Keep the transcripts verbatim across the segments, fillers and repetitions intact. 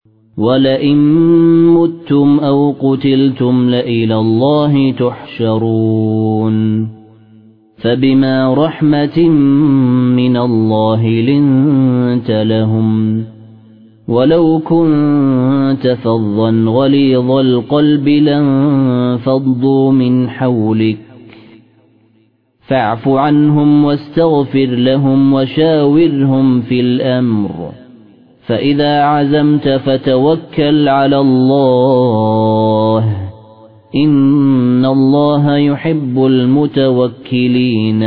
وَلَئِن مُتُّمْ أَوْ قُتِلْتُمْ لَإِلَى اللَّهِ تُحْشَرُونَ فَبِمَا رَحْمَةٍ مِّنَ اللَّهِ لِنتَ لَهُمْ وَلَوْ كُنتَ فَظًّا غَلِيظَ الْقَلْبِ لَانفَضُّوا مِنْ حَوْلِكَ فَاعْفُ عَنْهُمْ وَاسْتَغْفِرْ لَهُمْ وَشَاوِرْهُمْ فِي الْأَمْرِ فَإِذَا عَزَمْتَ فَتَوَكَّلْ عَلَى اللَّهِ إِنَّ اللَّهَ يُحِبُّ الْمُتَوَكِّلِينَ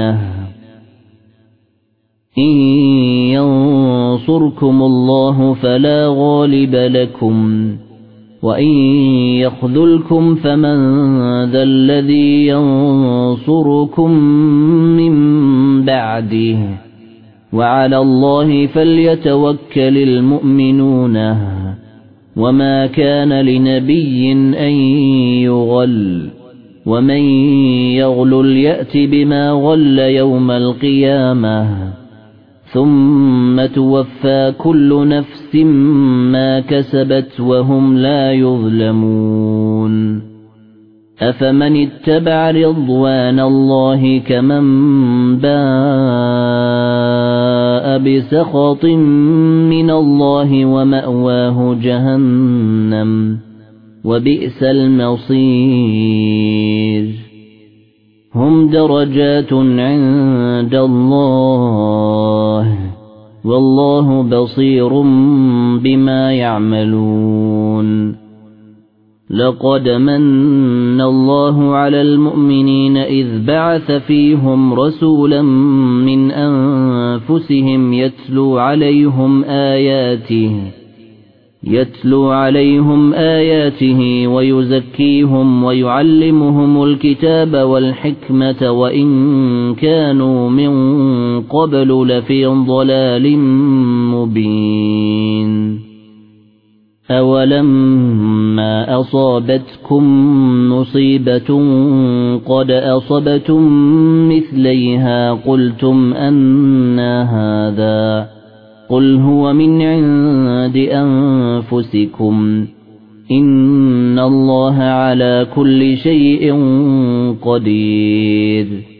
إِن يَنصُرْكُمُ اللَّهُ فَلَا غَالِبَ لَكُمْ وَإِن يَخْذُلْكُمْ فَمَن ذَا الَّذِي يَنصُرُكُم مِّن بَعْدِهِ وَعَلَى اللَّهِ فَلْيَتَوَكَّلِ الْمُؤْمِنُونَ وَمَا كَانَ لِنَبِيٍّ أَن يُغَلَّ وَمَن يَغْلُلْ يَأْتِ بِمَا غَلَّ يَوْمَ الْقِيَامَةِ ثُمَّ تُوَفَّى كُلُّ نَفْسٍ مَا كَسَبَتْ وَهُمْ لَا يُظْلَمُونَ أَفَمَنِ اتَّبَعَ رِضْوَانَ اللَّهِ كَمَن بَاءَ بِسَخَطٍ مِّنَ اللَّهِ وَمَأْوَاهُ جَهَنَّمُ وَبِئْسَ الْمَصِيرُ هُمْ درجات عند الله والله بصير بما يعملون لقد من الله على المؤمنين إذ بعث فيهم رسولا من أنفسهم يتلو عليهم آياته يتلو عليهم آياته ويزكيهم ويعلمهم الكتاب والحكمة وإن كانوا من قبل لفي ضلال مبين أولما أصابتكم مصيبة قد أصبتم مثليها قلتم أنى هذا قل هو من عند أنفسكم إن الله على كل شيء قدير